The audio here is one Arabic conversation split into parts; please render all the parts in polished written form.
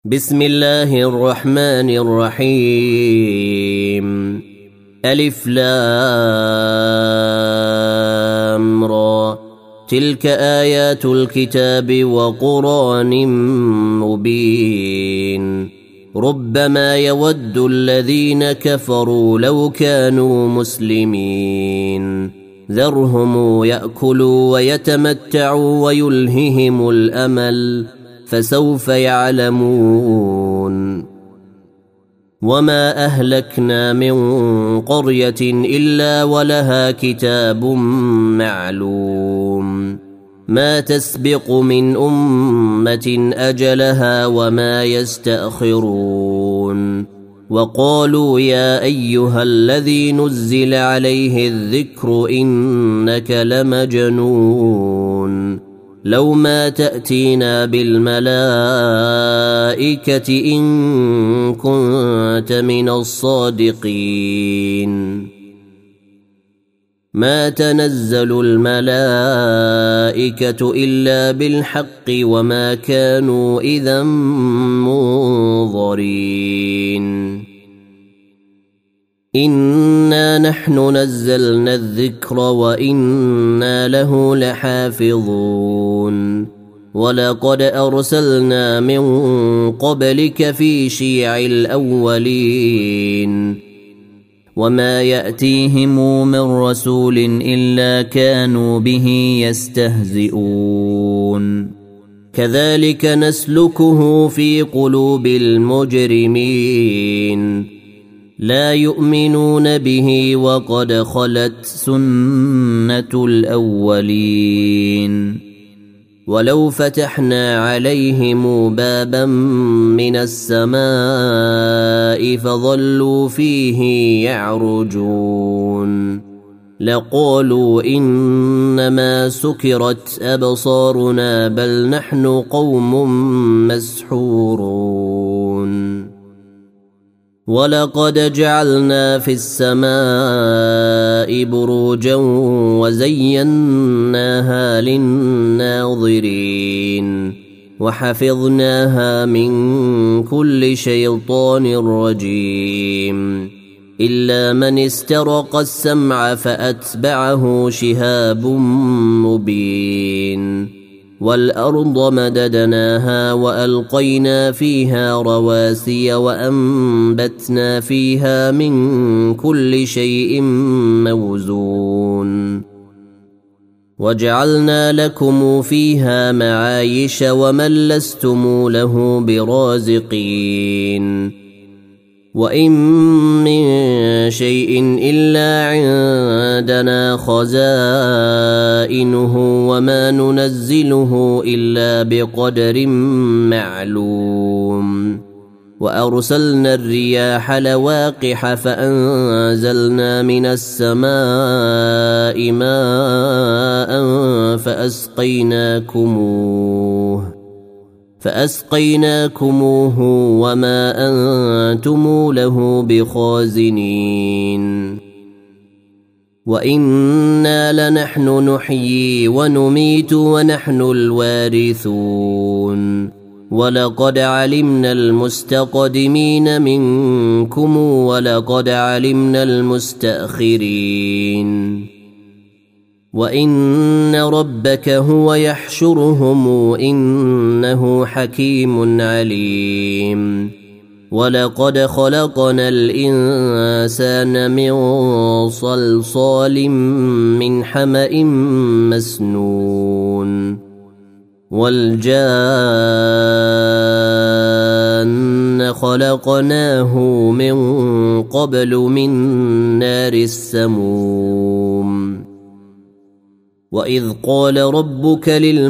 بسم الله الرحمن الرحيم. ألف لام را. تلك آيات الكتاب وقرآن مبين. ربما يود الذين كفروا لو كانوا مسلمين. ذرهم يأكلوا ويتمتعوا ويلههم الأمل فسوف يعلمون. وما أهلكنا من قرية إلا ولها كتاب معلوم. ما تسبق من أمة أجلها وما يستأخرون. وقالوا يا أيها الذي نزل عليه الذكر إنك لمجنون. لو ما تأتينا بالملائكة إن كنت من الصادقين. ما تنزل الملائكة إلا بالحق وما كانوا إذا منظرين. إنا نحن نزلنا الذكر وإنا له لحافظون. ولقد أرسلنا من قبلك في شيع الأولين. وما يأتيهم من رسول إلا كانوا به يستهزئون. كذلك نسلكه في قلوب المجرمين. لا يؤمنون به وقد خلت سنة الأولين. ولو فتحنا عليهم بابا من السماء فظلوا فيه يعرجون لقالوا إنما سكرت أبصارنا بل نحن قوم مسحورون. ولقد جعلنا في السماء بروجا وزيناها للناظرين وحفظناها من كل شيطان رجيم إلا من استرق السمع فأتبعه شهاب مبين. والأرض مددناها وألقينا فيها رواسي وأنبتنا فيها من كل شيء موزون. وجعلنا لكم فيها معايش ومن لستم له برازقين. وإن من شيء إلا عندنا خزائنه وما ننزله إلا بقدر معلوم. وأرسلنا الرياح لواقح فأنزلنا من السماء ماء فأسقيناكموه وما أنتم له بخازنين. وإنا لنحن نحيي ونميت ونحن الوارثون. ولقد علمنا المستقدمين منكم ولقد علمنا المستأخرين. وإن ربك هو يحشرهم إنه حكيم عليم. ولقد خلقنا الإنسان من صلصال من حمأ مسنون. والجان خلقناه من قبل من نار السموم. وإذ قال ربك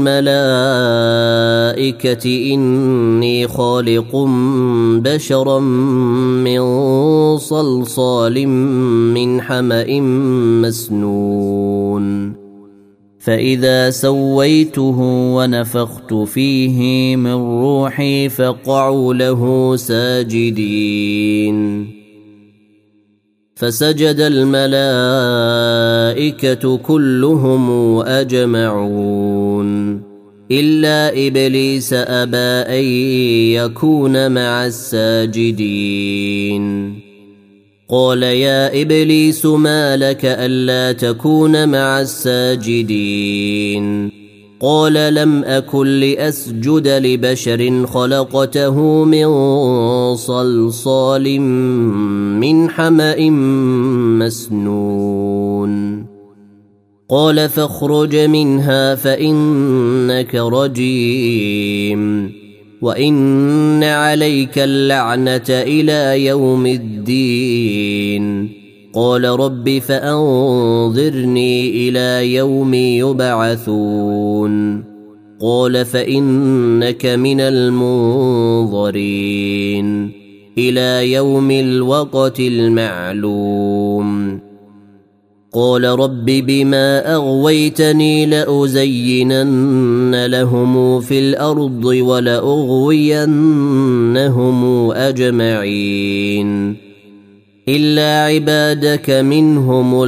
للملائكة إني خالق بشرا من صلصال من حمأ مسنون. فإذا سويته ونفخت فيه من روحي فقعوا له ساجدين. فسجد الملائكة كلهم أجمعون إلا إبليس أبى أن يكون مع الساجدين قال يا إبليس ما لك ألا تكون مع الساجدين قال لم أكن لأسجد لبشر خلقته من صلصال من حمأ مسنون قال فاخرج منها فإنك رجيم وإن عليك اللعنة إلى يوم الدين قال رب فأنظرني إلى يوم يبعثون قال فإنك من المنظرين إلى يوم الوقت المعلوم قال رب بما أغويتني لأزينن لهم في الأرض ولأغوينهم أجمعين إلا عبادك منهم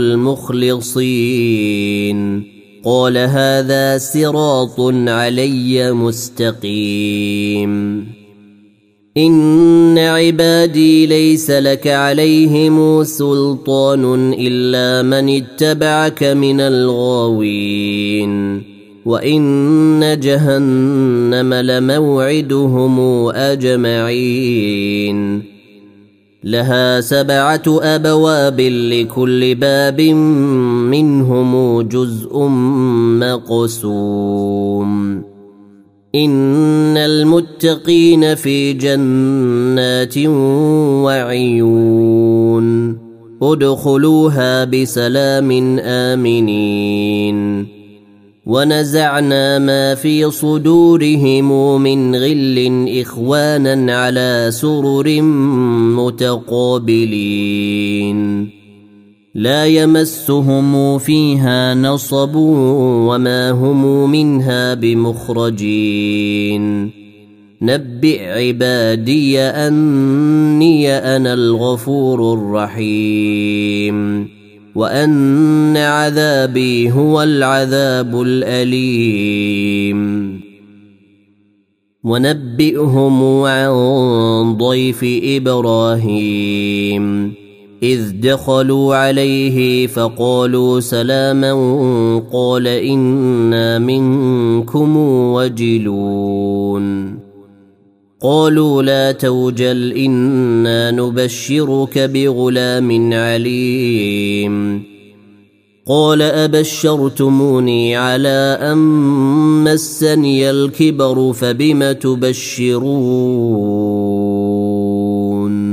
المخلصين قال هذا صراط علي مستقيم إن عبادي ليس لك عليهم سلطان إلا من اتبعك من الغاوين وإن جهنم لموعدهم أجمعين لها 7 أبواب لكل باب منهم جزء مقسوم إن المتقين في جنات وعيون ادخلوها بسلام آمنين ونزعنا ما في صدورهم من غل إخوانا على سرر متقابلين لا يمسهم فيها نصب وما هم منها بمخرجين نبئ عبادي أني أنا الغفور الرحيم وأن عذابي هو العذاب الأليم ونبئهم عن ضيف إبراهيم إذ دخلوا عليه فقالوا سلاما قال إنا منكم وجلون قالوا لا توجل إنا نبشرك بغلام عليم قال أبشرتموني على أن مسني الكبر فبم تبشرون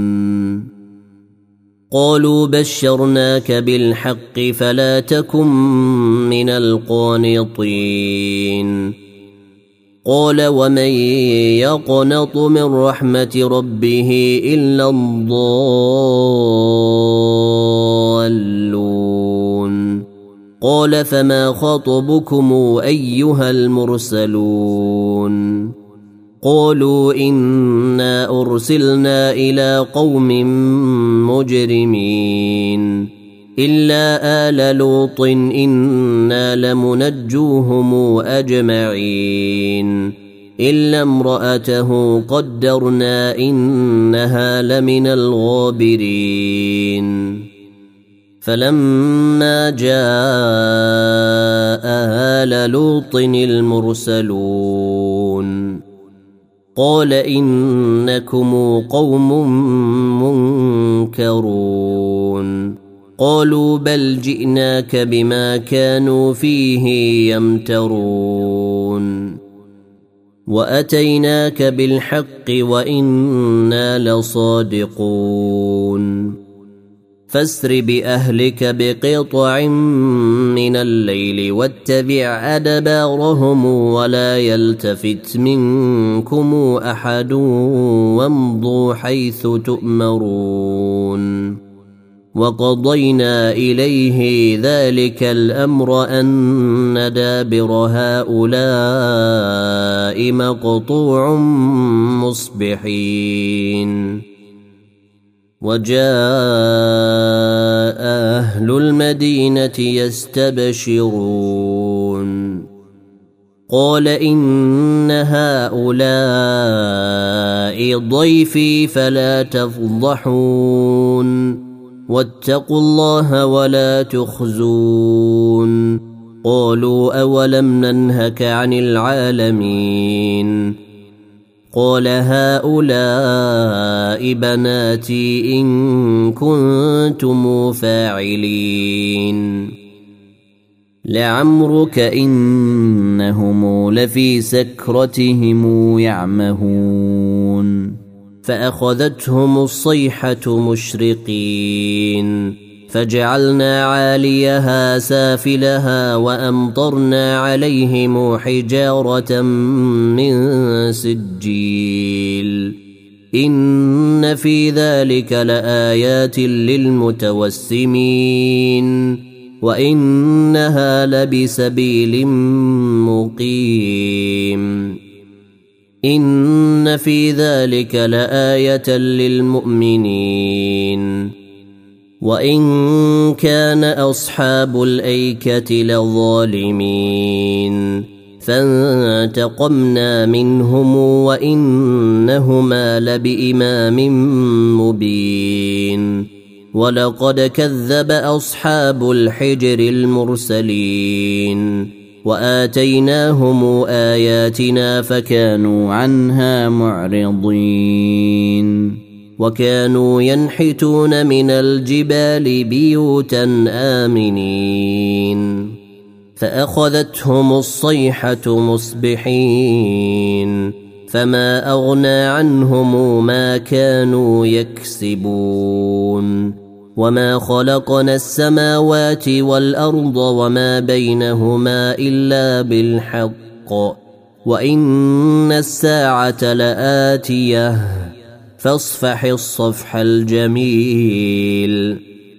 قالوا بشرناك بالحق فلا تكن من القانطين قال ومن يقنط من رحمة ربه إلا الضالون قال فما خطبكم أيها المرسلون قالوا إنا أرسلنا إلى قوم مجرمين إلا آل لوط إنا لمنجوهم أجمعين إلا امرأته قدرنا إنها لمن الغابرين فلما جاء آل لوط المرسلون قال إنكم قوم منكرون قالوا بل جئناك بما كانوا فيه يمترون وأتيناك بالحق وإنا لصادقون فاسر بأهلك بقطع من الليل واتبع أدبارهم ولا يلتفت منكم أحد وامضوا حيث تؤمرون وقضينا إليه ذلك الأمر أن دابر هؤلاء مقطوع مصبحين وجاء أهل المدينة يستبشرون قال إن هؤلاء ضيفي فلا تفضحون واتقوا الله ولا تخزون. قالوا أولم ننهك عن العالمين؟ قال هؤلاء بناتي إن كنتم فاعلين. لعمرك إنهم لفي سكرتهم يعمهون. فأخذتهم الصيحة مشرقين فجعلنا عاليها سافلها وأمطرنا عليهم حجارة من سجيل. إن في ذلك لآيات للمتوسمين وإنها لبسبيل مقيم. إن في ذلك لآية للمؤمنين. وإن كان أصحاب الأيكة لظالمين فانتقمنا منهم وإنهما لبإمام مبين. ولقد كذب أصحاب الحجر المرسلين وآتيناهم آياتنا فكانوا عنها معرضين. وكانوا ينحتون من الجبال بيوتا آمنين فأخذتهم الصيحة مصبحين فما أغنى عنهم ما كانوا يكسبون. وما خلقنا السماوات والأرض وما بينهما إلا بالحق وإن الساعة لآتية فاصفح الصفح الجميل.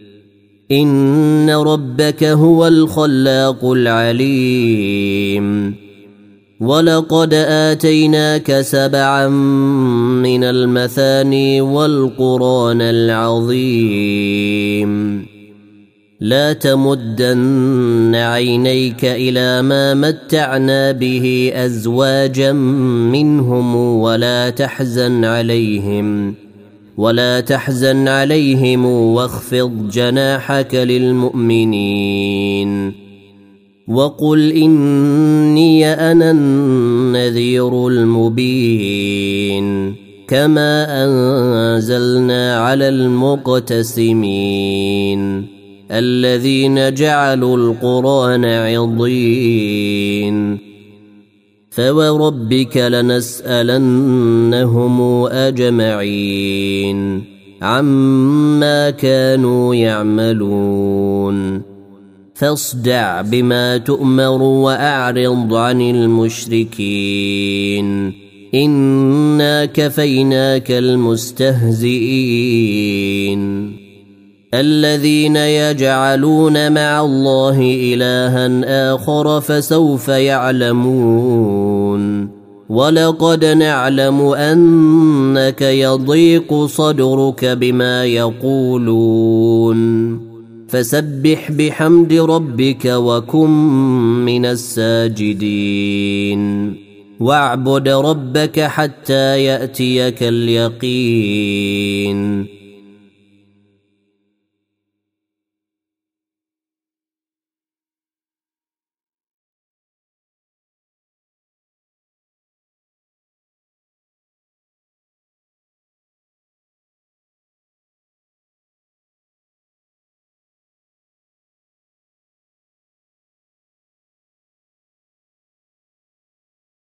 إن ربك هو الخلاق العليم. ولقد آتيناك 7 من المثاني والقرآن العظيم. لا تمدن عينيك إلى ما متعنا به أزواجا منهم ولا تحزن عليهم واخفض جناحك للمؤمنين. وقل إني أنا النذير المبين. كما أنزلنا على المقتسمين الذين جعلوا القرآن عضين. فوربك لنسألنهم أجمعين عما كانوا يعملون. فاصدع بما تؤمر وأعرض عن المشركين. إنا كفيناك المستهزئين. الذين يجعلون مع الله إلها آخر فسوف يعلمون. ولقد نعلم أنك يضيق صدرك بما يقولون فسبح بحمد ربك وكن من الساجدين. واعبد ربك حتى يأتيك اليقين.